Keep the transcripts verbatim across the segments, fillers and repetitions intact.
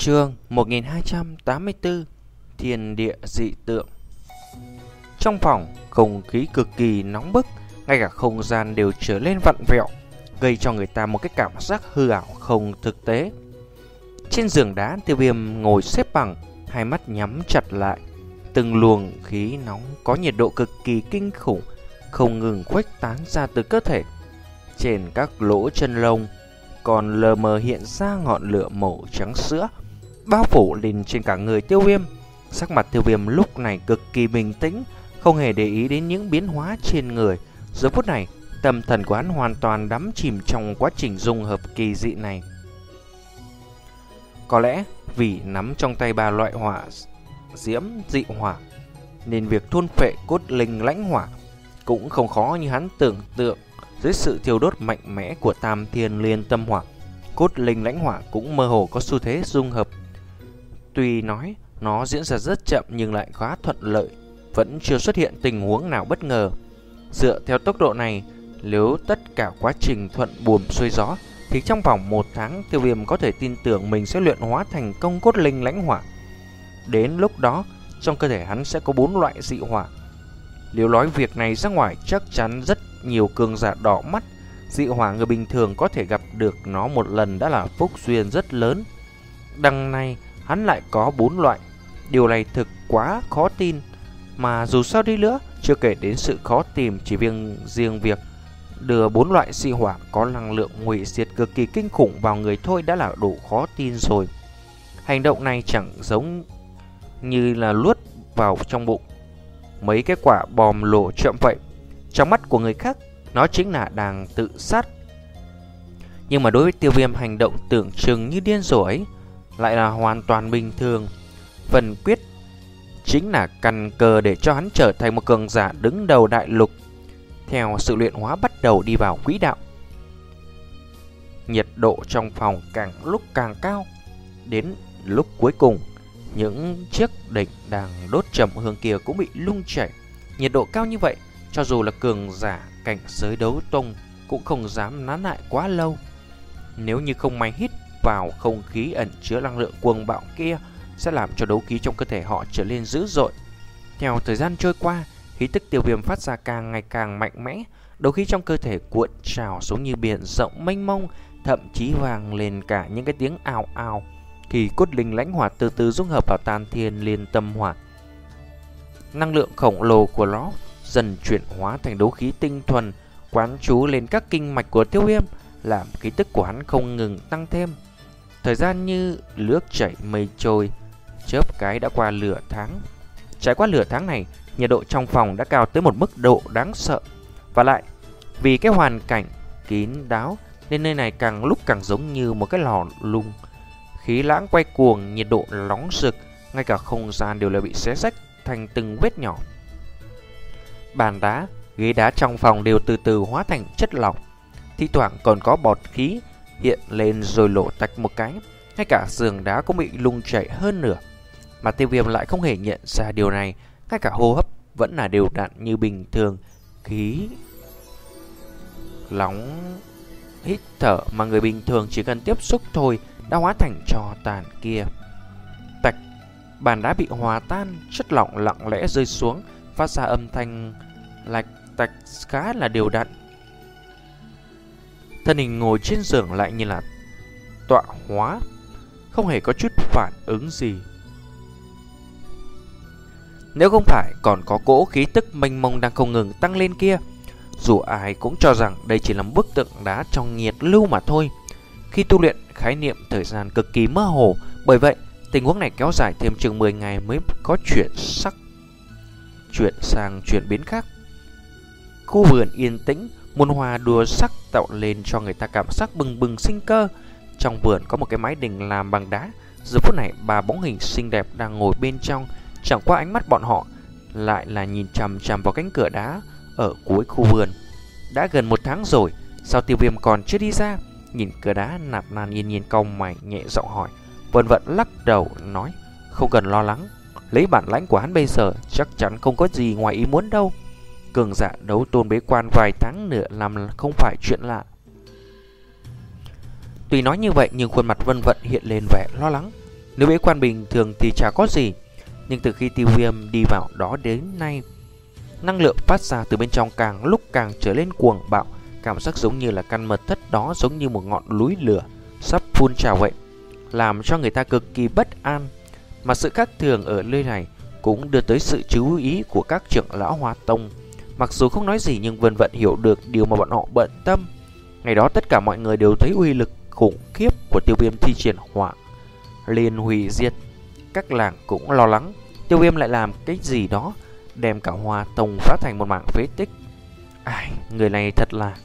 Chương một nghìn hai trăm tám mươi tư Thiên địa dị tượng. Trong phòng, không khí cực kỳ nóng bức, ngay cả không gian đều trở lên vặn vẹo, gây cho người ta một cái cảm giác hư ảo không thực tế. Trên giường đá, Tiêu Viêm ngồi xếp bằng, hai mắt nhắm chặt lại. Từng luồng khí nóng có nhiệt độ cực kỳ kinh khủng không ngừng khuếch tán ra từ cơ thể. Trên các lỗ chân lông còn lờ mờ hiện ra ngọn lửa màu trắng sữa bao phủ lên trên cả người Tiêu Viêm. Sắc mặt Tiêu Viêm lúc này cực kỳ bình tĩnh, không hề để ý đến những biến hóa trên người. Giờ phút này, tâm thần của hắn hoàn toàn đắm chìm trong quá trình dung hợp kỳ dị này. Có lẽ vì nắm trong tay ba loại hỏa diễm dị hỏa, nên việc thôn phệ cốt linh lãnh hỏa cũng không khó như hắn tưởng tượng. Dưới sự thiêu đốt mạnh mẽ của Tam Thiên Liên Tâm Hỏa, cốt linh lãnh hỏa cũng mơ hồ có xu thế dung hợp. Tuy nói nó diễn ra rất chậm nhưng lại khá thuận lợi, vẫn chưa xuất hiện tình huống nào bất ngờ. Dựa theo tốc độ này, nếu tất cả quá trình thuận buồm xuôi gió, thì trong vòng một tháng Tiêu Viêm có thể tin tưởng mình sẽ luyện hóa thành công cốt linh lãnh hỏa. Đến lúc đó, trong cơ thể hắn sẽ có bốn loại dị hỏa. Nếu nói việc này ra ngoài, chắc chắn rất nhiều cường giả đỏ mắt. Dị hỏa người bình thường có thể gặp được nó một lần đã là phúc duyên rất lớn. Đằng này hắn lại có bốn loại. Điều này thực quá khó tin. Mà dù sao đi nữa, chưa kể đến sự khó tìm, chỉ riêng riêng việc đưa bốn loại dị hỏa có năng lượng hủy diệt cực kỳ kinh khủng vào người thôi đã là đủ khó tin rồi. Hành động này chẳng giống như là luốt vào trong bụng mấy cái quả bom lộ chậm vậy. Trong mắt của người khác, nó chính là đang tự sát. Nhưng mà đối với Tiêu Viêm, hành động tưởng chừng như điên rồ ấy lại là hoàn toàn bình thường. Phần quyết chính là căn cơ để cho hắn trở thành một cường giả đứng đầu đại lục. Theo sự luyện hóa bắt đầu đi vào quỹ đạo, nhiệt độ trong phòng càng lúc càng cao. Đến lúc cuối cùng, những chiếc đỉnh đang đốt trầm hương kia cũng bị lung chảy. Nhiệt độ cao như vậy, cho dù là cường giả cảnh giới đấu tông cũng không dám nán lại quá lâu. Nếu như không may hít vào không khí ẩn chứa năng lượng cuồng bạo kia, sẽ làm cho đấu khí trong cơ thể họ trở nên dữ dội. Theo thời gian trôi qua, khí tức Tiêu Viêm phát ra càng ngày càng mạnh mẽ. Đấu khí trong cơ thể cuộn trào giống như biển rộng mênh mông, thậm chí vang lên cả những cái tiếng ào ào khi cốt linh lãnh hỏa từ từ dung hợp vào Tam Thiên Liên Tâm Hỏa. Năng lượng khổng lồ của nó dần chuyển hóa thành đấu khí tinh thuần, quán trú lên các kinh mạch của Tiêu Viêm, làm khí tức của hắn không ngừng tăng thêm. Thời gian như nước chảy mây trôi, chớp cái đã qua nửa tháng. Trải qua nửa tháng này, nhiệt độ trong phòng đã cao tới một mức độ đáng sợ. Và lại, vì cái hoàn cảnh kín đáo nên nơi này càng lúc càng giống như một cái lò lung. Khí lãng quay cuồng, nhiệt độ nóng rực, ngay cả không gian đều là bị xé rách thành từng vết nhỏ. Bàn đá, ghế đá trong phòng đều từ từ hóa thành chất lỏng. Thi thoảng còn có bọt khí hiện lên rồi lộ tạch một cái. Ngay cả giường đá cũng bị lung chảy hơn nửa. Mà Tiêu Viêm lại không hề nhận ra điều này. Ngay cả hô hấp vẫn là đều đặn như bình thường. Khí nóng hít thở mà người bình thường chỉ cần tiếp xúc thôi đã hóa thành tro tàn kia. Tạch, bàn đá bị hòa tan, chất lỏng lặng lẽ rơi xuống, phát ra âm thanh lạch tạch khá là đều đặn. Thân hình ngồi trên giường lại như là tọa hóa, không hề có chút phản ứng gì. Nếu không phải còn có cỗ khí tức mênh mông đang không ngừng tăng lên kia, dù ai cũng cho rằng đây chỉ là một bức tượng đá trong nhiệt lưu mà thôi. Khi tu luyện, khái niệm thời gian cực kỳ mơ hồ, bởi vậy tình huống này kéo dài thêm chừng mười ngày mới có chuyển sắc, chuyển sang chuyển biến khác. Khu vườn yên tĩnh, muôn hoa đua sắc tạo lên cho người ta cảm giác bừng bừng sinh cơ. Trong vườn có một cái mái đình làm bằng đá. Giờ phút này ba bóng hình xinh đẹp đang ngồi bên trong, chẳng qua ánh mắt bọn họ lại là nhìn chằm chằm vào cánh cửa đá ở cuối khu vườn. Đã gần một tháng rồi, sao Tiêu Viêm còn chưa đi ra? Nhìn cửa đá, Nạp Lan yên nhiên cau mày nhẹ giọng hỏi. Vân Vận lắc đầu nói, không cần lo lắng, lấy bản lãnh của hắn bây giờ chắc chắn không có gì ngoài ý muốn đâu. Cường giả đấu tôn bế quan vài tháng nữa làm không phải chuyện lạ. Tuy nói như vậy nhưng khuôn mặt Vân Vận hiện lên vẻ lo lắng. Nếu bế quan bình thường thì chả có gì, nhưng từ khi Tiêu Viêm đi vào đó đến nay, năng lượng phát ra từ bên trong càng lúc càng trở lên cuồng bạo, cảm giác giống như là căn mật thất đó giống như một ngọn núi lửa sắp phun trào vậy, làm cho người ta cực kỳ bất an. Mà sự khác thường ở nơi này cũng đưa tới sự chú ý của các trưởng lão Hoa Tông. Mặc dù không nói gì nhưng Vân Vận hiểu được điều mà bọn họ bận tâm. Ngày đó tất cả mọi người đều thấy uy lực khủng khiếp của Tiêu Viêm thi triển hỏa liên hủy diệt. Các làng cũng lo lắng Tiêu Viêm lại làm cái gì đó đem cả Hoa Tông phá thành một mảng phế tích. Ai, người này thật là...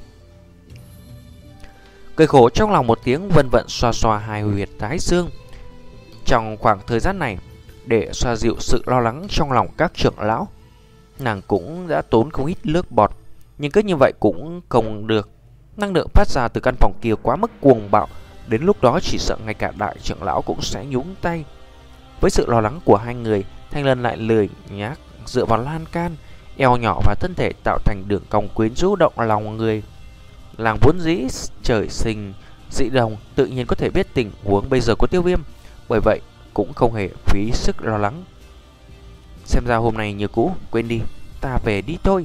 Cười khổ trong lòng một tiếng, Vân Vận xoa xoa hai huyệt thái dương. Trong khoảng thời gian này, để xoa dịu sự lo lắng trong lòng các trưởng lão, nàng cũng đã tốn không ít nước bọt. Nhưng cứ như vậy cũng không được. Năng lượng phát ra từ căn phòng kia quá mức cuồng bạo, đến lúc đó chỉ sợ ngay cả đại trưởng lão cũng sẽ nhúng tay. Với sự lo lắng của hai người, Thanh Lân lại lười nhác dựa vào lan can, eo nhỏ và thân thể tạo thành đường cong quyến rũ động lòng người. Làng vốn dĩ trời sinh dị đồng, tự nhiên có thể biết tình huống bây giờ của Tiêu Viêm, bởi vậy cũng không hề phí sức lo lắng. Xem ra hôm nay như cũ, quên đi, ta về đi thôi.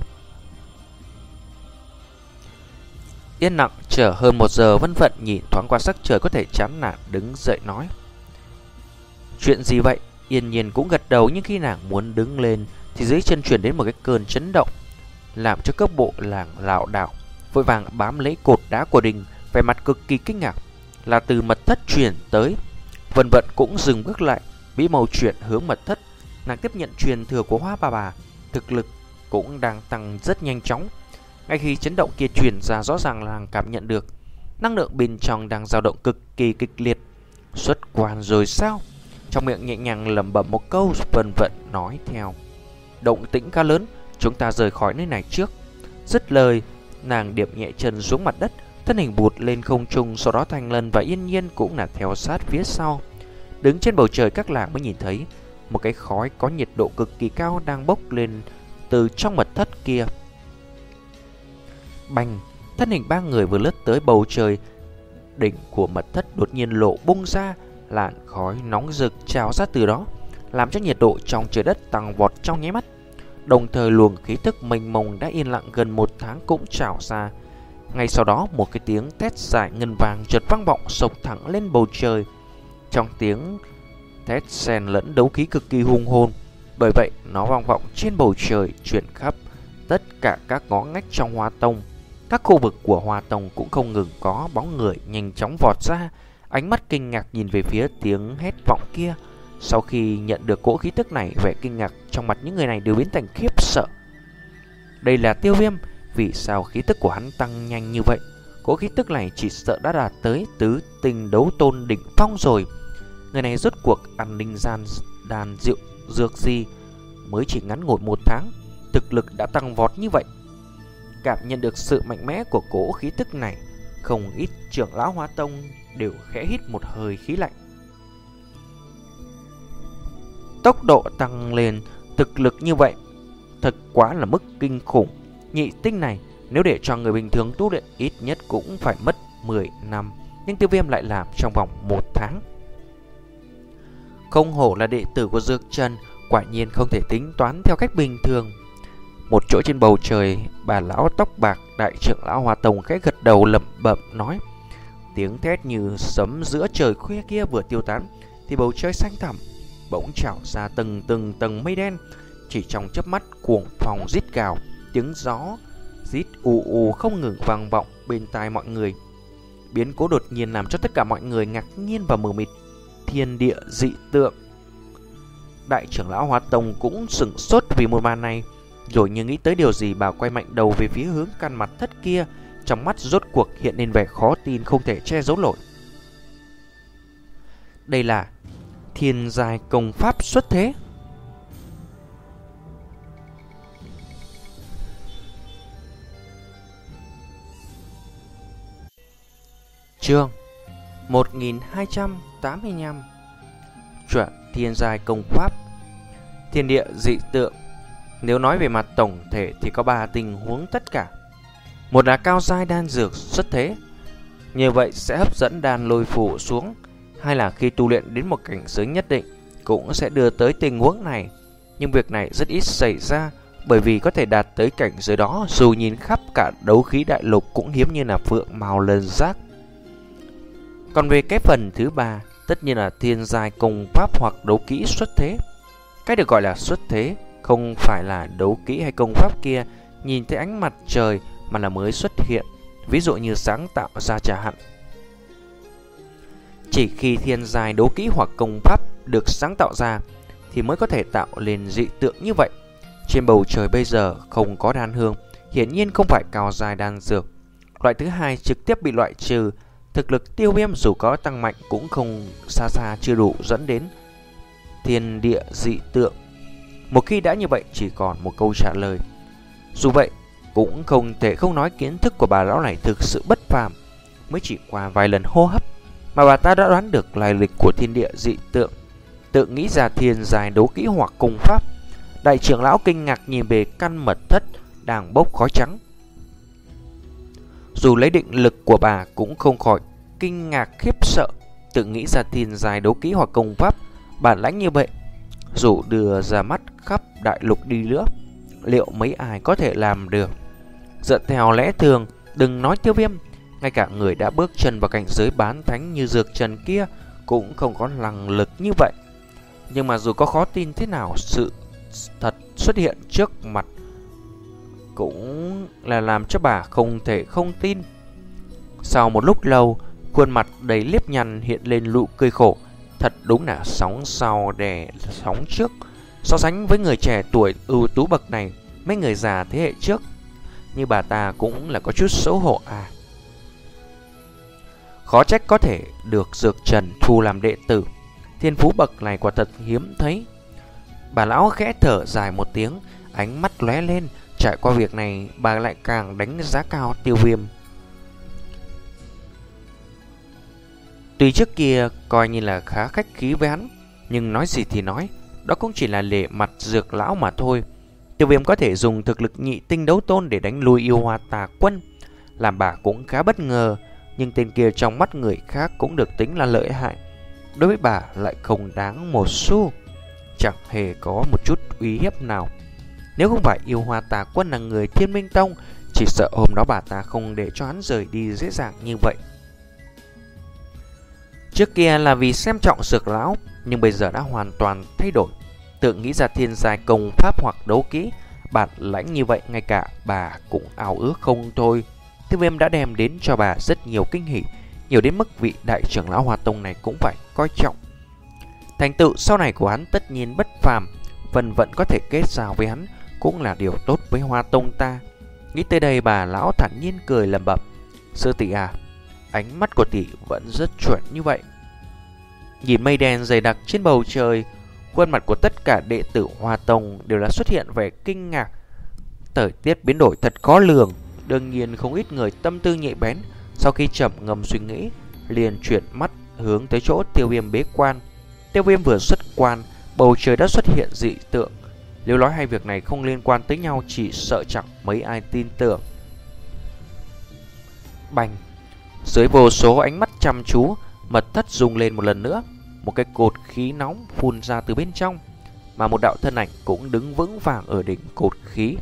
Yên lặng chờ hơn một giờ, Vân Vận nhìn thoáng qua sắc trời có thể chán nản, đứng dậy nói: chuyện gì vậy? Yên Nhiên cũng gật đầu, nhưng khi nàng muốn đứng lên thì dưới chân truyền đến một cái cơn chấn động, làm cho cấp bộ làng lảo đảo, vội vàng bám lấy cột đá của đình, vẻ mặt cực kỳ kinh ngạc. Là từ mật thất truyền tới. Vân Vận cũng dừng bước lại, bí màu chuyển hướng mật thất. Nàng tiếp nhận truyền thừa của Hoa Bà Bà, thực lực cũng đang tăng rất nhanh chóng. Ngay khi chấn động kia truyền ra, rõ ràng là cảm nhận được năng lượng bên trong đang dao động cực kỳ kịch liệt. Xuất quan rồi sao? Trong miệng nhẹ nhàng lẩm bẩm một câu, Vân Vận nói theo: động tĩnh khá lớn, chúng ta rời khỏi nơi này trước. Dứt lời, nàng điệp nhẹ chân xuống mặt đất, thân hình bụt lên không trung. Sau đó Thanh Lân và Yên Nhiên cũng là theo sát phía sau. Đứng trên bầu trời, các làng mới nhìn thấy một cái khói có nhiệt độ cực kỳ cao đang bốc lên từ trong mật thất kia. Bành, thân hình ba người vừa lướt tới bầu trời, đỉnh của mật thất đột nhiên lộ bung ra, làn khói nóng rực trào ra từ đó, làm cho nhiệt độ trong trời đất tăng vọt trong nháy mắt. Đồng thời luồng khí tức mênh mông đã yên lặng gần một tháng cũng trào ra. Ngay sau đó, một cái tiếng thét dài ngân vàng chợt vang vọng sộc thẳng lên bầu trời. Trong tiếng thét xen lẫn đấu khí cực kỳ hùng hồn, bởi vậy nó vang vọng trên bầu trời, truyền khắp tất cả các ngõ ngách trong Hoa Tông. Các khu vực của Hoa Tông cũng không ngừng có bóng người nhanh chóng vọt ra, ánh mắt kinh ngạc nhìn về phía tiếng hét vọng kia. Sau khi nhận được cỗ khí tức này, vẻ kinh ngạc trong mặt những người này đều biến thành khiếp sợ. Đây là Tiêu Viêm, vì sao khí tức của hắn tăng nhanh như vậy? Cỗ khí tức này chỉ sợ đã đạt tới tứ tinh đấu tôn đỉnh phong rồi. Người này rốt cuộc ăn linh gian đàn rượu dược gì, mới chỉ ngắn ngủi một tháng, thực lực đã tăng vọt như vậy. Cảm nhận được sự mạnh mẽ của cỗ khí tức này, không ít trưởng lão Hoa Tông đều khẽ hít một hơi khí lạnh. Tốc độ tăng lên thực lực như vậy thật quá là mức kinh khủng. Nhị tinh này nếu để cho người bình thường tu luyện ít nhất cũng phải mất mười năm, nhưng Tiêu Viêm lại làm trong vòng một tháng. Không hổ là đệ tử của Dược Trần, quả nhiên không thể tính toán theo cách bình thường. Một chỗ trên bầu trời, bà lão tóc bạc đại trưởng lão Hoa Tông khẽ gật đầu lẩm bẩm nói: tiếng thét như sấm giữa trời khuya kia vừa tiêu tán thì bầu trời xanh thẳm bỗng trào ra từng từng tầng mây đen. Chỉ trong chớp mắt, cuồng phong rít gào, tiếng gió rít ù ù không ngừng vang vọng bên tai mọi người. Biến cố đột nhiên làm cho tất cả mọi người ngạc nhiên và mờ mịt. Thiên địa dị tượng. Đại trưởng lão Hoa Tông cũng sửng sốt vì một màn này, rồi như nghĩ tới điều gì, bà quay mạnh đầu về phía hướng căn mặt thất kia, trong mắt rốt cuộc hiện lên vẻ khó tin không thể che giấu nổi. Đây là thiên giai công pháp xuất thế. Chương một nghìn hai trăm tám mươi lăm. Chuẩn thiên giai công pháp. Thiên địa dị tượng. Nếu nói về mặt tổng thể thì có ba tình huống tất cả. Một là cao giai đan dược xuất thế, như vậy sẽ hấp dẫn đan lôi phủ xuống. hay là khi tu luyện đến một cảnh giới nhất định cũng sẽ đưa tới tình huống này. Nhưng việc này rất ít xảy ra, bởi vì có thể đạt tới cảnh giới đó dù nhìn khắp cả đấu khí đại lục cũng hiếm như là phượng màu lần giác. Còn về cái phần thứ ba, tất nhiên là thiên giai công pháp hoặc đấu kỹ xuất thế. Cái được gọi là xuất thế không phải là đấu kỹ hay công pháp kia nhìn thấy ánh mặt trời mà là mới xuất hiện, ví dụ như sáng tạo ra chẳng hạn. Chỉ khi thiên giai đấu kỹ hoặc công pháp được sáng tạo ra thì mới có thể tạo lên dị tượng như vậy. Trên bầu trời bây giờ không có đan hương, hiển nhiên không phải cao giai đan dược. Loại thứ hai trực tiếp bị loại trừ, thực lực Tiêu Viêm dù có tăng mạnh cũng không xa xa chưa đủ dẫn đến thiên địa dị tượng. Một khi đã như vậy chỉ còn một câu trả lời. Dù vậy cũng không thể không nói kiến thức của bà lão này thực sự bất phàm. Mới chỉ qua vài lần hô hấp mà bà ta đã đoán được lai lịch của thiên địa dị tượng, tự nghĩ ra thiên giai đấu kỹ hoặc công pháp. Đại trưởng lão kinh ngạc nhìn về căn mật thất đang bốc khói trắng. Dù lấy định lực của bà cũng không khỏi kinh ngạc khiếp sợ, tự nghĩ ra thiên giai đấu kỹ hoặc công pháp bản lãnh như vậy, dù đưa ra mắt khắp đại lục đi nữa, liệu mấy ai có thể làm được? Dựa theo lẽ thường, đừng nói Tiêu Viêm, ngay cả người đã bước chân vào cảnh giới bán thánh như Dược Trần kia cũng không có năng lực như vậy. Nhưng mà dù có khó tin thế nào, sự thật xuất hiện trước mặt cũng là làm cho bà không thể không tin. Sau một lúc lâu, khuôn mặt đầy liếp nhăn hiện lên nụ cười khổ. Thật đúng là sóng sau đè sóng trước. So sánh với người trẻ tuổi ưu tú bậc này, mấy người già thế hệ trước như bà ta cũng là có chút xấu hổ à. Khó trách có thể được Dược Trần thu làm đệ tử, thiên phú bậc này quả thật hiếm thấy. Bà lão khẽ thở dài một tiếng, ánh mắt lóe lên. Trải qua việc này, bà lại càng đánh giá cao Tiêu Viêm. Tuy trước kia coi như là khá khách khí với hắn, nhưng nói gì thì nói, đó cũng chỉ là lề mặt Dược lão mà thôi. Tiêu Viêm có thể dùng thực lực nhị tinh đấu tôn để đánh lui yêu hoa tà quân, làm bà cũng khá bất ngờ. Nhưng tên kia trong mắt người khác cũng được tính là lợi hại, đối với bà lại không đáng một xu, chẳng hề có một chút uy hiếp nào. Nếu không phải yêu hoa tà quân là người Thiên Minh Tông, chỉ sợ hôm đó bà ta không để cho hắn rời đi dễ dàng như vậy. Trước kia là vì xem trọng Dược lão, nhưng bây giờ đã hoàn toàn thay đổi. Tự nghĩ ra thiên giai công pháp hoặc đấu kỹ bản lãnh như vậy, ngay cả bà cũng ao ước không thôi. Tiêu Viêm đã đem đến cho bà rất nhiều kinh hỉ, nhiều đến mức vị đại trưởng lão Hoa Tông này cũng phải coi trọng. Thành tựu sau này của hắn tất nhiên bất phàm, phần vẫn có thể kết giao với hắn cũng là điều tốt với Hoa Tông ta. Nghĩ tới đây, bà lão thản nhiên cười lẩm bẩm: "Sư tỷ à, ánh mắt của tỷ vẫn rất chuẩn như vậy." Nhìn mây đen dày đặc trên bầu trời, khuôn mặt của tất cả đệ tử Hoa Tông đều đã xuất hiện vẻ kinh ngạc. Thời tiết biến đổi thật khó lường, đương nhiên không ít người tâm tư nhạy bén, sau khi trầm ngâm suy nghĩ, liền chuyển mắt hướng tới chỗ Tiêu Viêm bế quan. Tiêu Viêm vừa xuất quan, bầu trời đã xuất hiện dị tượng. Nếu nói hai việc này không liên quan tới nhau, chỉ sợ chẳng mấy ai tin tưởng. Bành! Dưới vô số ánh mắt chăm chú, mật thất rung lên một lần nữa. Một cái cột khí nóng phun ra từ bên trong, mà một đạo thân ảnh cũng đứng vững vàng ở đỉnh cột khí.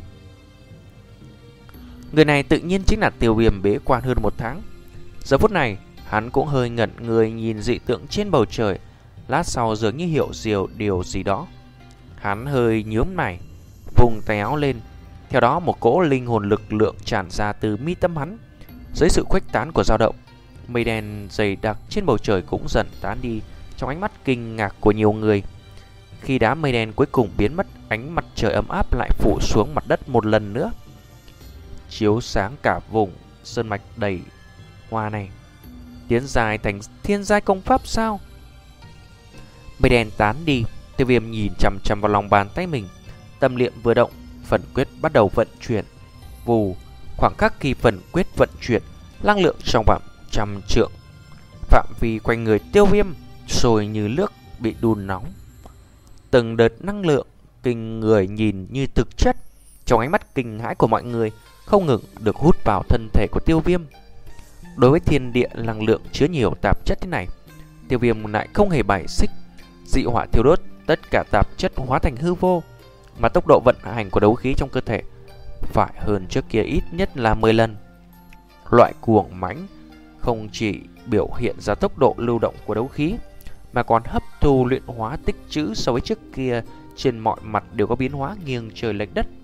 Người này tự nhiên chính là Tiêu Viêm bế quan hơn một tháng. Giờ phút này, hắn cũng hơi ngẩn người nhìn dị tượng trên bầu trời. Lát sau dường như hiểu diều điều gì đó. Hắn hơi nhướng mày, vùng tay áo lên. Theo đó một cỗ linh hồn lực lượng tràn ra từ mi tâm hắn. Dưới sự khuếch tán của dao động, mây đen dày đặc trên bầu trời cũng dần tán đi trong ánh mắt kinh ngạc của nhiều người. Khi đám mây đen cuối cùng biến mất, ánh mặt trời ấm áp lại phủ xuống mặt đất một lần nữa, chiếu sáng cả vùng sơn mạch đầy hoa này. Tiến dài thành thiên giai công pháp sao? Mây đen tán đi, Tiêu Viêm nhìn chằm chằm vào lòng bàn tay mình, tâm niệm vừa động, phần quyết bắt đầu vận chuyển. Vù, khoảng khắc khi phần quyết vận chuyển, năng lượng trong vòng trăm trượng phạm vi quanh người Tiêu Viêm sôi như nước bị đun nóng. Từng đợt năng lượng kinh người nhìn như thực chất, trong ánh mắt kinh hãi của mọi người không ngừng được hút vào thân thể của Tiêu Viêm. Đối với thiên địa năng lượng chứa nhiều tạp chất thế này, Tiêu Viêm lại không hề bài xích. Dị hỏa thiêu đốt tất cả tạp chất hóa thành hư vô, mà tốc độ vận hành của đấu khí trong cơ thể phải hơn trước kia ít nhất là mười lần. Loại cuồng mãnh không chỉ biểu hiện ra tốc độ lưu động của đấu khí, mà còn hấp thu luyện hóa tích trữ so với trước kia trên mọi mặt đều có biến hóa nghiêng trời lệch đất.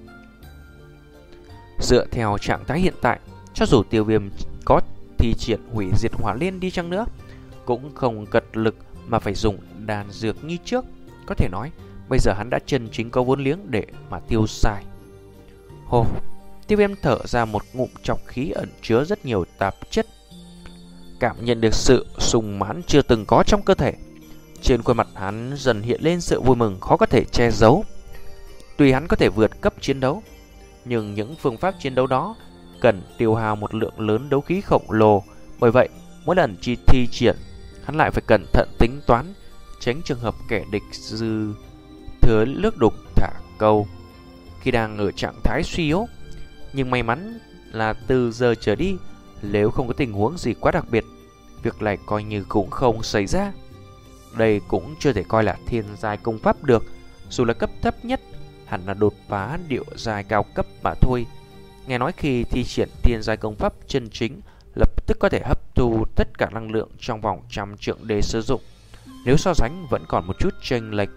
Dựa theo trạng thái hiện tại, cho dù Tiêu Viêm có thi triển hủy diệt hỏa liên đi chăng nữa, cũng không cật lực mà phải dùng đan dược như trước. Có thể nói, bây giờ hắn đã chân chính có vốn liếng để mà tiêu xài. Hồ, Tiêu Viêm thở ra một ngụm trọc khí ẩn chứa rất nhiều tạp chất, cảm nhận được sự sung mãn chưa từng có trong cơ thể. Trên khuôn mặt hắn dần hiện lên sự vui mừng khó có thể che giấu. Tuy hắn có thể vượt cấp chiến đấu, nhưng những phương pháp chiến đấu đó cần tiêu hao một lượng lớn đấu khí khổng lồ. Bởi vậy, mỗi lần chi thi triển, hắn lại phải cẩn thận tính toán, tránh trường hợp kẻ địch dư thừa nước đục thả câu khi đang ở trạng thái suy yếu. Nhưng may mắn là từ giờ trở đi, nếu không có tình huống gì quá đặc biệt, việc này coi như cũng không xảy ra. Đây cũng chưa thể coi là thiên giai công pháp được, dù là cấp thấp nhất hẳn là đột phá điệu giai cao cấp mà thôi. Nghe nói khi thi triển thiên giai công pháp chân chính, lập tức có thể hấp thu tất cả năng lượng trong vòng trăm trượng để sử dụng. Nếu so sánh vẫn còn một chút chênh lệch.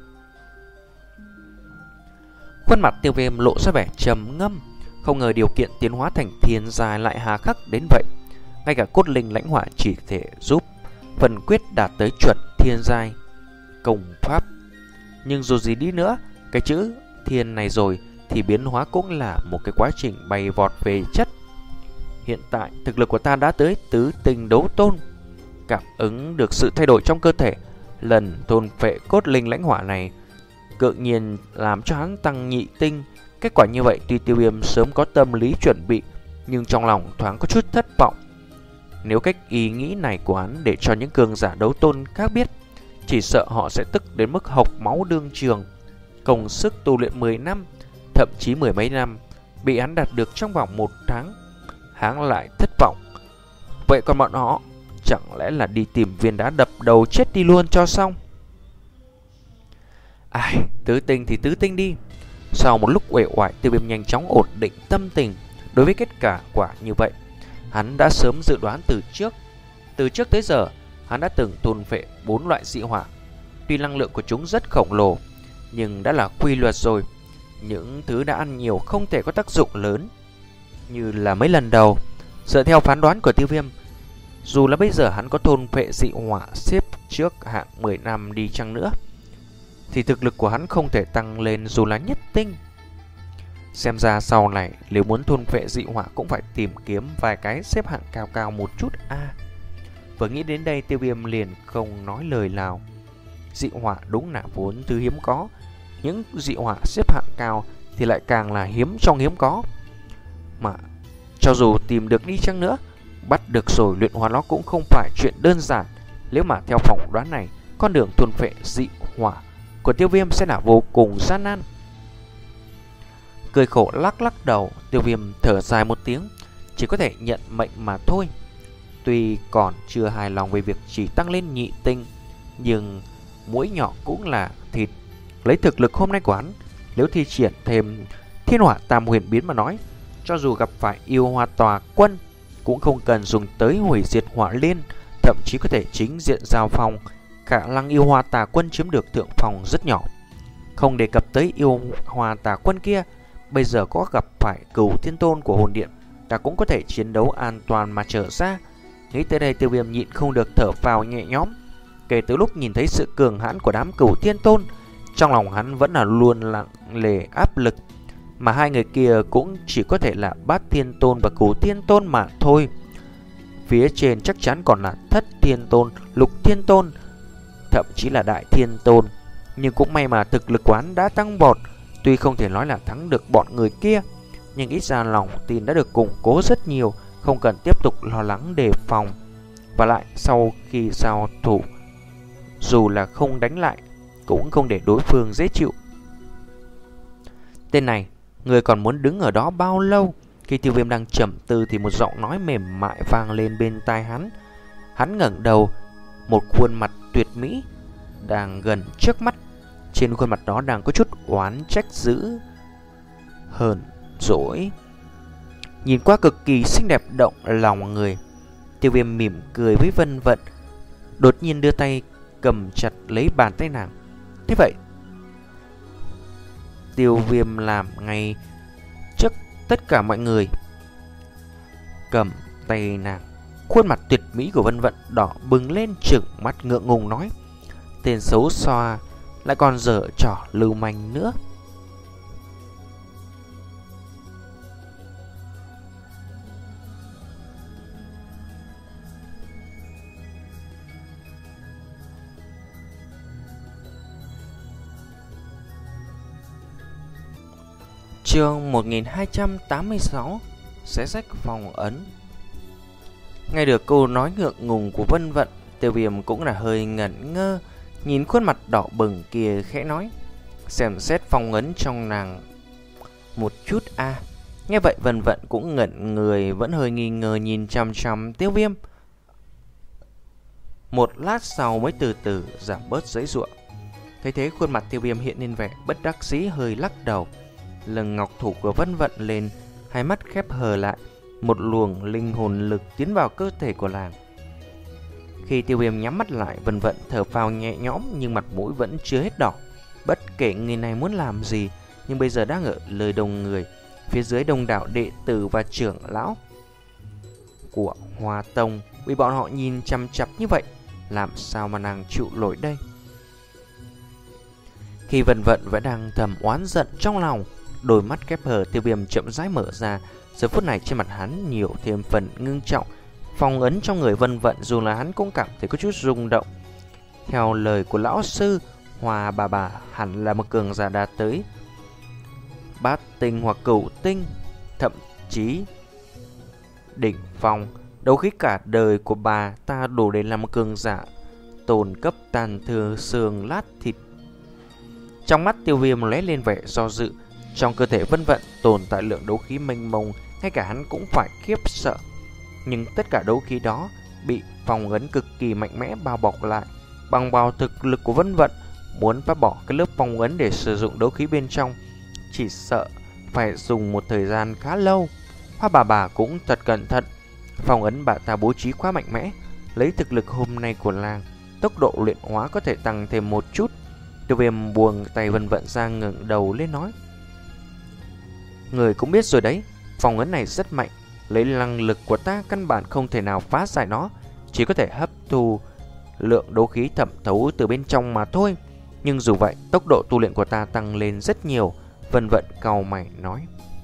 Khuôn mặt Tiêu Viêm lộ ra vẻ trầm ngâm. Không ngờ điều kiện tiến hóa thành thiên giai lại hà khắc đến vậy. Ngay cả cốt linh lãnh hỏa chỉ thể giúp phần quyết đạt tới chuẩn thiên giai công pháp. Nhưng dù gì đi nữa, cái chữ thiên này rồi thì biến hóa cũng là một cái quá trình bay vọt về chất. Hiện tại thực lực của ta đã tới tứ tinh đấu tôn. Cảm ứng được sự thay đổi trong cơ thể, lần thôn phệ cốt linh lãnh hỏa này tự nhiên làm cho hắn tăng nhị tinh. Kết quả như vậy tuy Tiêu Viêm sớm có tâm lý chuẩn bị, nhưng trong lòng thoáng có chút thất vọng. Nếu cách ý nghĩ này của hắn để cho những cường giả đấu tôn khác biết, chỉ sợ họ sẽ tức đến mức hộc máu đương trường. Công sức tu luyện mười năm, thậm chí mười mấy năm, bị hắn đạt được trong vòng một tháng, hắn lại thất vọng. Vậy còn bọn họ, chẳng lẽ là đi tìm viên đá đập đầu chết đi luôn cho xong? Ai, tứ tinh thì tứ tinh đi. Sau một lúc uể oải, Tiêu Viêm nhanh chóng ổn định tâm tình. Đối với kết quả quả như vậy, hắn đã sớm dự đoán từ trước. Từ trước tới giờ, hắn đã từng thôn phệ bốn loại dị hỏa. Tuy năng lượng của chúng rất khổng lồ, nhưng đã là quy luật rồi. Những thứ đã ăn nhiều không thể có tác dụng lớn như là mấy lần đầu. Dựa theo phán đoán của Tiêu Viêm, dù là bây giờ hắn có thôn phệ dị hỏa xếp trước hạng mười năm đi chăng nữa, thì thực lực của hắn không thể tăng lên dù là nhất tinh. Xem ra sau này nếu muốn thôn phệ dị hỏa cũng phải tìm kiếm vài cái xếp hạng cao cao một chút a. À, vừa nghĩ đến đây, Tiêu Viêm liền không nói lời nào. Dị hỏa đúng là vốn thứ hiếm có, những dị hỏa xếp hạng cao thì lại càng là hiếm trong hiếm có. Mà cho dù tìm được đi chăng nữa, bắt được rồi luyện hóa nó cũng không phải chuyện đơn giản. Nếu mà theo phỏng đoán này, con đường thôn phệ dị hỏa của Tiêu Viêm sẽ là vô cùng gian nan. Cười khổ lắc lắc đầu, Tiêu Viêm thở dài một tiếng, chỉ có thể nhận mệnh mà thôi. Tuy còn chưa hài lòng về việc chỉ tăng lên nhị tinh, nhưng mũi nhỏ cũng là thịt. Lấy thực lực hôm nay của hắn, nếu thi triển thêm thiên hỏa tam huyền biến mà nói, cho dù gặp phải yêu hoa tòa quân cũng không cần dùng tới hủy diệt hỏa liên, thậm chí có thể chính diện giao phong. Khả năng yêu hoa tà quân chiếm được thượng phòng rất nhỏ. Không đề cập tới yêu hoa tà quân kia, bây giờ có gặp phải cửu thiên tôn của hồn điện, ta cũng có thể chiến đấu an toàn mà trở ra. Nghĩ tới đây, Tiêu Viêm nhịn không được thở phào nhẹ nhõm. Kể từ lúc nhìn thấy sự cường hãn của đám cửu thiên tôn, trong lòng hắn vẫn là luôn lặng lề áp lực. Mà hai người kia cũng chỉ có thể là bát thiên tôn và cửu thiên tôn mà thôi. Phía trên chắc chắn còn là thất thiên tôn, lục thiên tôn, thậm chí là đại thiên tôn. Nhưng cũng may mà thực lực của hắn đã tăng vọt. Tuy không thể nói là thắng được bọn người kia, nhưng ít ra lòng tin đã được củng cố rất nhiều, không cần tiếp tục lo lắng đề phòng. Và lại sau khi giao thủ, dù là không đánh lại, cũng không để đối phương dễ chịu. Tên này, người còn muốn đứng ở đó bao lâu? Khi Tiêu Viêm đang trầm tư thì một giọng nói mềm mại vang lên bên tai hắn. Hắn ngẩng đầu, một khuôn mặt tuyệt mỹ đang gần trước mắt. Trên khuôn mặt đó đang có chút oán trách dữ hờn dỗi, nhìn qua cực kỳ xinh đẹp động lòng người. Tiêu Viêm mỉm cười với Vân Vận, đột nhiên đưa tay cầm chặt lấy bàn tay nàng. Thế vậy Tiêu Viêm làm ngay trước tất cả mọi người, cầm tay nàng. Khuôn mặt tuyệt mỹ của Vân Vận đỏ bừng lên, trừng mắt ngượng ngùng nói: tên xấu xoa lại còn dở trò lưu manh nữa. Chương một nghìn hai trăm tám mươi sáu. Xé rách phong ấn. Nghe được câu nói ngượng ngùng của Vân Vận, Tiêu Viêm cũng là hơi ngẩn ngơ, nhìn khuôn mặt đỏ bừng kia khẽ nói: xem xét phong ấn trong nàng một chút a. À. Nghe vậy Vân Vận cũng ngẩn người, vẫn hơi nghi ngờ nhìn chằm chằm Tiêu Viêm. Một lát sau mới từ từ giảm bớt giãy giụa. Thấy thế khuôn mặt Tiêu Viêm hiện lên vẻ bất đắc dĩ, hơi lắc đầu. Lưng ngọc thủ của Vân Vận lên, hai mắt khép hờ lại, một luồng linh hồn lực tiến vào cơ thể của nàng. Khi Tiêu Viêm nhắm mắt lại, Vân Vận thở phào nhẹ nhõm nhưng mặt mũi vẫn chưa hết đỏ. Bất kể người này muốn làm gì, nhưng bây giờ đang ở lời đông người, phía dưới đông đảo đệ tử và trưởng lão của Hoa Tông bị bọn họ nhìn chăm chăm như vậy, làm sao mà nàng chịu nổi đây? Khi Vân Vận vẫn đang thầm oán giận trong lòng, đôi mắt khép hờ Tiêu Viêm chậm rãi mở ra. Giờ phút này trên mặt hắn nhiều thêm phần ngưng trọng. Phong ấn trong người Vân Vận dù là hắn cũng cảm thấy có chút rung động. Theo lời của lão sư, Hoa bà bà hẳn là một cường giả đạt tới bát tinh hoặc cửu tinh, thậm chí đỉnh phong. Đấu khí cả đời của bà ta đủ để làm một cường giả tồn cấp tàn thừa xương lát thịt. Trong mắt Tiêu Viêm lóe lên vẻ do dự. Trong cơ thể Vân Vận tồn tại lượng đấu khí mênh mông, ngay cả hắn cũng phải khiếp sợ. Nhưng tất cả đấu khí đó bị phong ấn cực kỳ mạnh mẽ bao bọc lại. Bằng vào thực lực của Vân Vận, muốn phá bỏ cái lớp phong ấn để sử dụng đấu khí bên trong, chỉ sợ phải dùng một thời gian khá lâu. Hoa bà bà cũng thật cẩn thận. Phong ấn bà ta bố trí quá mạnh mẽ. Lấy thực lực hôm nay của làng, tốc độ luyện hóa có thể tăng thêm một chút. Tiêu Viêm buông tay Vân Vận ra, ngẩng đầu lên nói: người cũng biết rồi đấy, phong ấn này rất mạnh, lấy năng lực của ta căn bản không thể nào phá giải nó, chỉ có thể hấp thu lượng đấu khí thẩm thấu từ bên trong mà thôi. Nhưng dù vậy, tốc độ tu luyện của ta tăng lên rất nhiều. Vân Vận cau mày nói: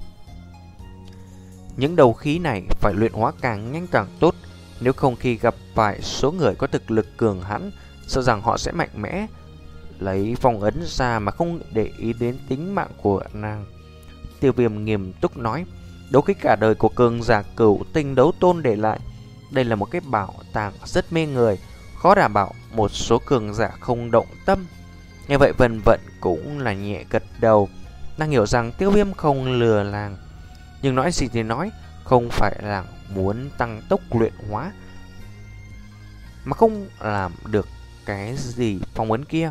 những đấu khí này phải luyện hóa càng nhanh càng tốt, nếu không khi gặp phải số người có thực lực cường hãn, sợ rằng họ sẽ mạnh mẽ lấy phong ấn ra mà không để ý đến tính mạng của nàng. Tiêu Viêm nghiêm túc nói: đấu khí cả đời của cường giả cửu tinh đấu tôn để lại, đây là một cái bảo tàng rất mê người, khó đảm bảo một số cường giả không động tâm. Nghe vậy Vân Vận cũng là nhẹ gật đầu, nàng hiểu rằng Tiêu Viêm không lừa làng. Nhưng nói gì thì nói, không phải là muốn tăng tốc luyện hóa mà không làm được cái gì phong ấn kia.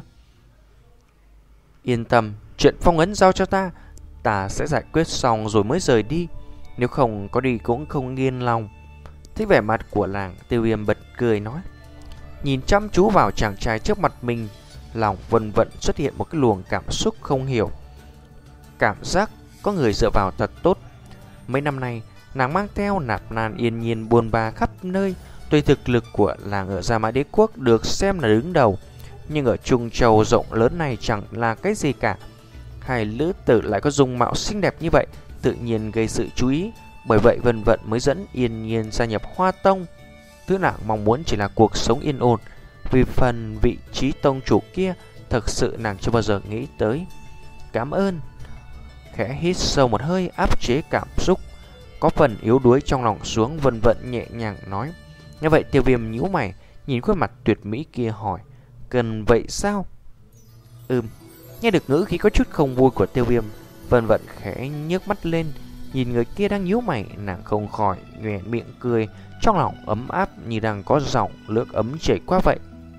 Yên tâm, chuyện phong ấn giao cho ta, ta sẽ giải quyết xong rồi mới rời đi, nếu không có đi cũng không yên lòng. Thấy vẻ mặt của làng, Tiêu Viêm bật cười nói. Nhìn chăm chú vào chàng trai trước mặt mình, lòng Vân Vận xuất hiện một cái luồng cảm xúc không hiểu. Cảm giác có người dựa vào thật tốt. Mấy năm nay, nàng mang theo nạp nan yên nhiên buôn ba khắp nơi. Tuy thực lực của làng ở Gia Mã Đế Quốc được xem là đứng đầu, nhưng ở Trung Châu rộng lớn này chẳng là cái gì cả. Hai lữ tử lại có dung mạo xinh đẹp như vậy, tự nhiên gây sự chú ý. Bởi vậy Vân Vận mới dẫn Yên Nhiên gia nhập Hoa Tông. Thứ nàng mong muốn chỉ là cuộc sống yên ổn. Vì phần vị trí tông chủ kia, thật sự nàng chưa bao giờ nghĩ tới. Cảm ơn. Khẽ hít sâu một hơi, áp chế cảm xúc có phần yếu đuối trong lòng xuống, Vân Vận nhẹ nhàng nói. Như vậy Tiêu Viêm nhíu mày, nhìn khuôn mặt tuyệt mỹ kia hỏi: cần vậy sao? Ừm. Nghe được ngữ khí có chút không vui của Tiêu Viêm, Vân Vận khẽ nhếch mắt lên, nhìn người kia đang nhíu mày, nàng không khỏi nhoẻn miệng cười, trong lòng ấm áp như đang có dòng nước ấm chảy qua vậy.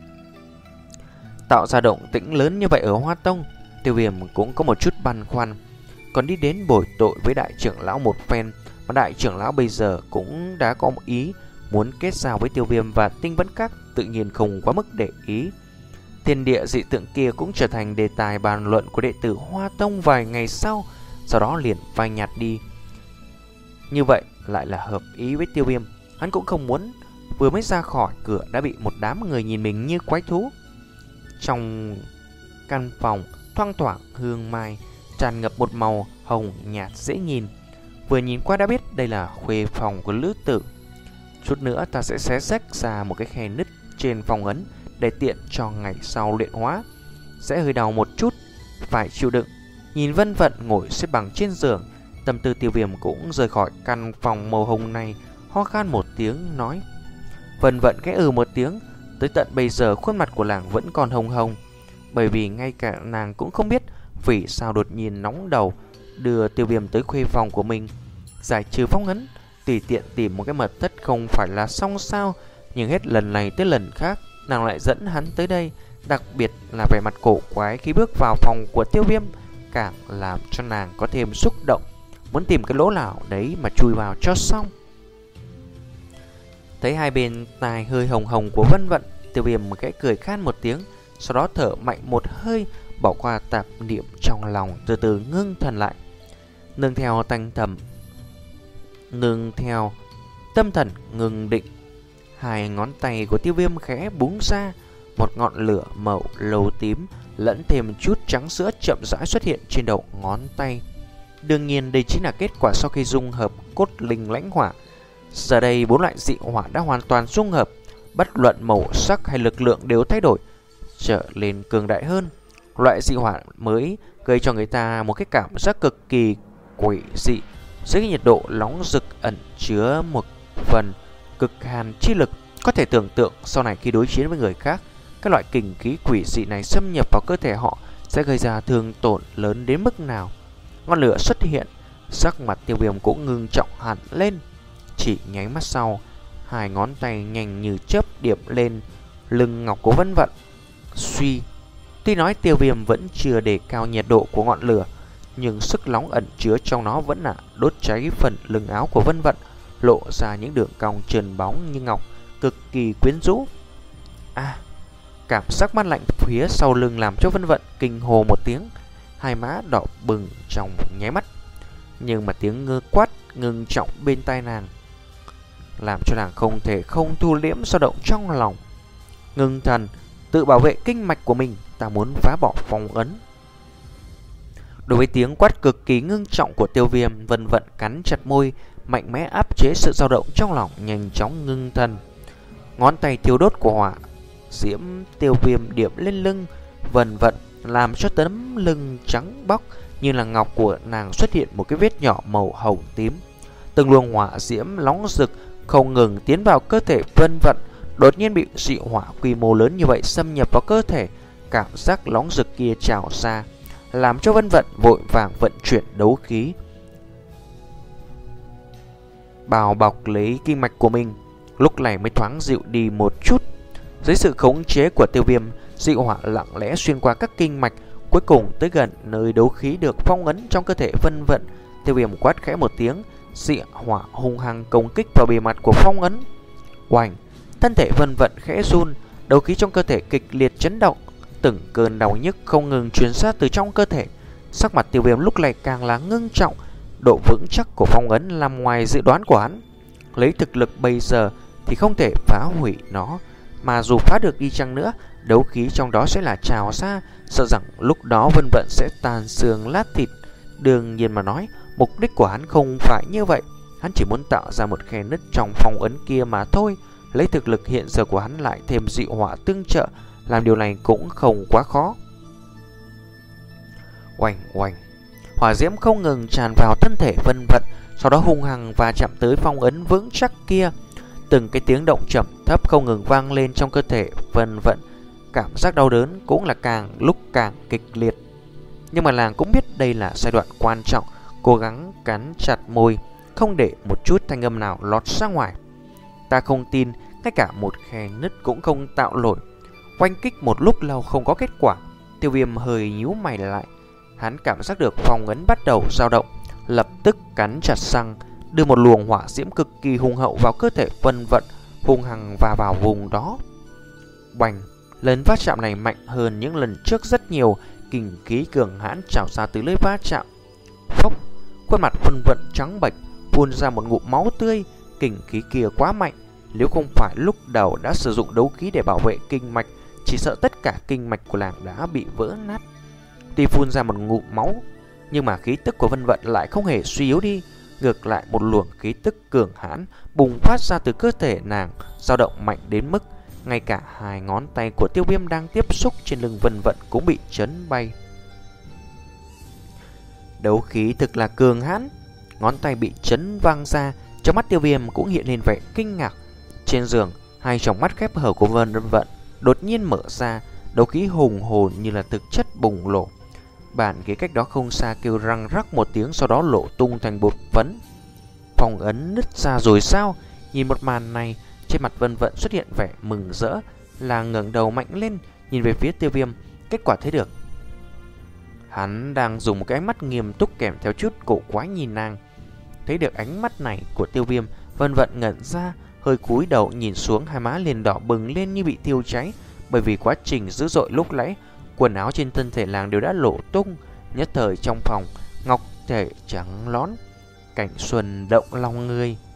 tạo ra động tĩnh lớn như vậy ở Hoa Tông, Tiêu Viêm cũng có một chút băn khoăn. Còn đi đến bồi tội với đại trưởng lão một phen, mà đại trưởng lão bây giờ cũng đã có một ý muốn kết giao với Tiêu Viêm và Tinh Vẫn Các, tự nhiên không quá mức để ý. Thiên địa dị tượng kia cũng trở thành đề tài bàn luận của đệ tử Hoa Tông vài ngày sau, sau đó liền phai nhạt đi. Như vậy lại là hợp ý với Tiêu Viêm. Hắn cũng không muốn vừa mới ra khỏi cửa đã bị một đám người nhìn mình như quái thú. Trong căn phòng thoang thoảng hương mai, tràn ngập một màu hồng nhạt dễ nhìn. Vừa nhìn qua đã biết đây là khuê phòng của Lữ Tử. Chút nữa ta sẽ xé rách ra một cái khe nứt trên phong ấn để tiện cho ngày sau luyện hóa. Sẽ hơi đau một chút, phải chịu đựng. Nhìn Vân Vận ngồi xếp bằng trên giường, tâm tư Tiêu Viêm cũng rời khỏi căn phòng màu hồng này, ho khan một tiếng nói. Vân Vận khẽ ừ một tiếng. Tới tận bây giờ khuôn mặt của nàng vẫn còn hồng hồng, bởi vì ngay cả nàng cũng không biết vì sao đột nhiên nóng đầu đưa Tiêu Viêm tới khuê phòng của mình. Giải trừ phong ấn, tùy tiện tìm một cái mật thất không phải là xong sao. Nhưng hết lần này tới lần khác, nàng lại dẫn hắn tới đây. Đặc biệt là vẻ mặt cổ quái khi bước vào phòng của Tiêu Viêm, càng làm cho nàng có thêm xúc động, muốn tìm cái lỗ nào đấy mà chui vào cho xong. Thấy hai bên tai hơi hồng hồng của Vân Vận, Tiêu Viêm một cái cười khan một tiếng, sau đó thở mạnh một hơi, bỏ qua tạp niệm trong lòng, từ từ ngưng thần lại. Nương theo tanh thầm, ngưng theo tâm thần ngừng định, hai ngón tay của Tiêu Viêm khẽ búng ra, một ngọn lửa màu lầu tím lẫn thêm chút trắng sữa chậm rãi xuất hiện trên đầu ngón tay. Đương nhiên đây chính là kết quả sau khi dung hợp cốt linh lãnh hỏa. Giờ đây bốn loại dị hỏa đã hoàn toàn dung hợp, bất luận màu sắc hay lực lượng đều thay đổi, trở lên cường đại hơn. Loại dị hỏa mới gây cho người ta một cái cảm giác cực kỳ quỷ dị, dưới cái nhiệt độ nóng rực ẩn chứa một phần cực hàn chi lực. Có thể tưởng tượng sau này khi đối chiến với người khác, các loại kình khí quỷ dị này xâm nhập vào cơ thể họ sẽ gây ra thương tổn lớn đến mức nào. Ngọn lửa xuất hiện, sắc mặt Tiêu Viêm cũng ngưng trọng hẳn lên. Chỉ nháy mắt sau, hai ngón tay nhanh như chớp điểm lên lưng ngọc của Vân Vận. Suy, tuy nói Tiêu Viêm vẫn chưa đề cao nhiệt độ của ngọn lửa, nhưng sức nóng ẩn chứa trong nó vẫn là đốt cháy phần lưng áo của Vân Vận, lộ ra những đường cong trơn bóng như ngọc, cực kỳ quyến rũ. À, cảm giác mát lạnh phía sau lưng làm cho Vân Vận kinh hô một tiếng, hai má đỏ bừng trong nháy mắt. Nhưng mà tiếng ngơ quát ngưng trọng bên tai nàng làm cho nàng không thể không thu liễm dao động trong lòng. Ngưng thần, tự bảo vệ kinh mạch của mình, ta muốn phá bỏ phong ấn. Đối với tiếng quát cực kỳ ngưng trọng của Tiêu Viêm, Vân Vận cắn chặt môi, mạnh mẽ áp chế sự dao động trong lòng, nhanh chóng ngưng thần. Ngón tay thiêu đốt của hỏa diễm Tiêu Viêm điểm lên lưng Vân Vận, làm cho tấm lưng trắng bóc như là ngọc của nàng xuất hiện một cái vết nhỏ màu hồng tím. Từng luồng hỏa diễm nóng rực không ngừng tiến vào cơ thể Vân Vận. Đột nhiên bị dị hỏa quy mô lớn như vậy xâm nhập vào cơ thể, cảm giác nóng rực kia trào ra, làm cho Vân Vận vội vàng vận chuyển đấu khí, bào bọc lấy kinh mạch của mình, lúc này mới thoáng dịu đi một chút. Dưới sự khống chế của Tiêu Viêm, dị hỏa lặng lẽ xuyên qua các kinh mạch, cuối cùng tới gần nơi đấu khí được phong ấn trong cơ thể Vân Vận. Tiêu Viêm quát khẽ một tiếng, dị hỏa hung hăng công kích vào bề mặt của phong ấn. Oành, thân thể Vân Vận khẽ run, đấu khí trong cơ thể kịch liệt chấn động, từng cơn đau nhức không ngừng truyền ra từ trong cơ thể. Sắc mặt Tiêu Viêm lúc này càng là ngưng trọng, độ vững chắc của phong ấn làm ngoài dự đoán của hắn. Lấy thực lực bây giờ thì không thể phá hủy nó, mà dù phá được đi chăng nữa, đấu khí trong đó sẽ là trào ra, sợ rằng lúc đó Vân Vận sẽ tàn xương lát thịt. Đương nhiên mà nói, mục đích của hắn không phải như vậy. Hắn chỉ muốn tạo ra một khe nứt trong phong ấn kia mà thôi. Lấy thực lực hiện giờ của hắn lại thêm dị hỏa tương trợ, làm điều này cũng không quá khó. Oành oành, hỏa diễm không ngừng tràn vào thân thể Vân Vận, sau đó hung hăng và chạm tới phong ấn vững chắc kia. Từng cái tiếng động trầm thấp không ngừng vang lên trong cơ thể Vân Vận. Cảm giác đau đớn cũng là càng lúc càng kịch liệt. Nhưng mà nàng cũng biết đây là giai đoạn quan trọng, cố gắng cắn chặt môi, không để một chút thanh âm nào lọt ra ngoài. Ta không tin, ngay cả một khe nứt cũng không tạo nổi. Oanh kích một lúc lâu không có kết quả, Tiêu Viêm hơi nhíu mày lại. Hắn cảm giác được phong ấn bắt đầu dao động, lập tức cắn chặt răng, đưa một luồng hỏa diễm cực kỳ hùng hậu vào cơ thể Vân Vận, hung hăng và vào vùng đó. Bành, lần va chạm này mạnh hơn những lần trước rất nhiều, kình khí cường hãn trào ra từ lưỡi va chạm. Phốc, khuôn mặt Vân Vận trắng bệch, phun ra một ngụm máu tươi. Kình khí kia quá mạnh, nếu không phải lúc đầu đã sử dụng đấu khí để bảo vệ kinh mạch, chỉ sợ tất cả kinh mạch của nàng đã bị vỡ nát. Tuy phun ra một ngụm máu, nhưng mà khí tức của Vân Vận lại không hề suy yếu đi. Ngược lại, một luồng khí tức cường hãn bùng phát ra từ cơ thể nàng, dao động mạnh đến mức ngay cả hai ngón tay của Tiêu Viêm đang tiếp xúc trên lưng Vân Vận cũng bị chấn bay. Đấu khí thực là cường hãn. Ngón tay bị chấn văng ra, trong mắt Tiêu Viêm cũng hiện lên vẻ kinh ngạc. Trên giường, hai tròng mắt khép hở của Vân Vận đột nhiên mở ra, đấu khí hùng hồn như là thực chất bùng nổ. Bàn ghế cách đó không xa kêu răng rắc một tiếng, sau đó lộ tung thành bột phấn. Phong ấn nứt ra rồi sao? Nhìn một màn này, trên mặt Vân Vận xuất hiện vẻ mừng rỡ, là ngẩng đầu mạnh lên, nhìn về phía Tiêu Viêm. Kết quả thấy được, hắn đang dùng một cái ánh mắt nghiêm túc kèm theo chút cổ quái nhìn nàng. Thấy được ánh mắt này của Tiêu Viêm, Vân Vận ngẩn ra, hơi cúi đầu nhìn xuống, hai má liền đỏ bừng lên như bị thiêu cháy. Bởi vì quá trình dữ dội lúc nãy, quần áo trên thân thể nàng đều đã lộ tung. Nhất thời trong phòng, ngọc thể trắng lón, cảnh xuân động lòng người.